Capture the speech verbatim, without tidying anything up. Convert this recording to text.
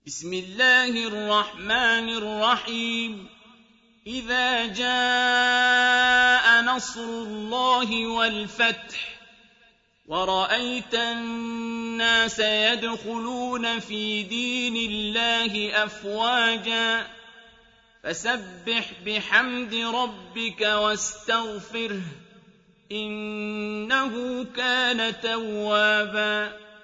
بسم الله الرحمن الرحيم إذا جاء نصر الله والفتح ورأيت الناس يدخلون في دين الله أفواجا فسبح بحمد ربك واستغفره إنه كان توابا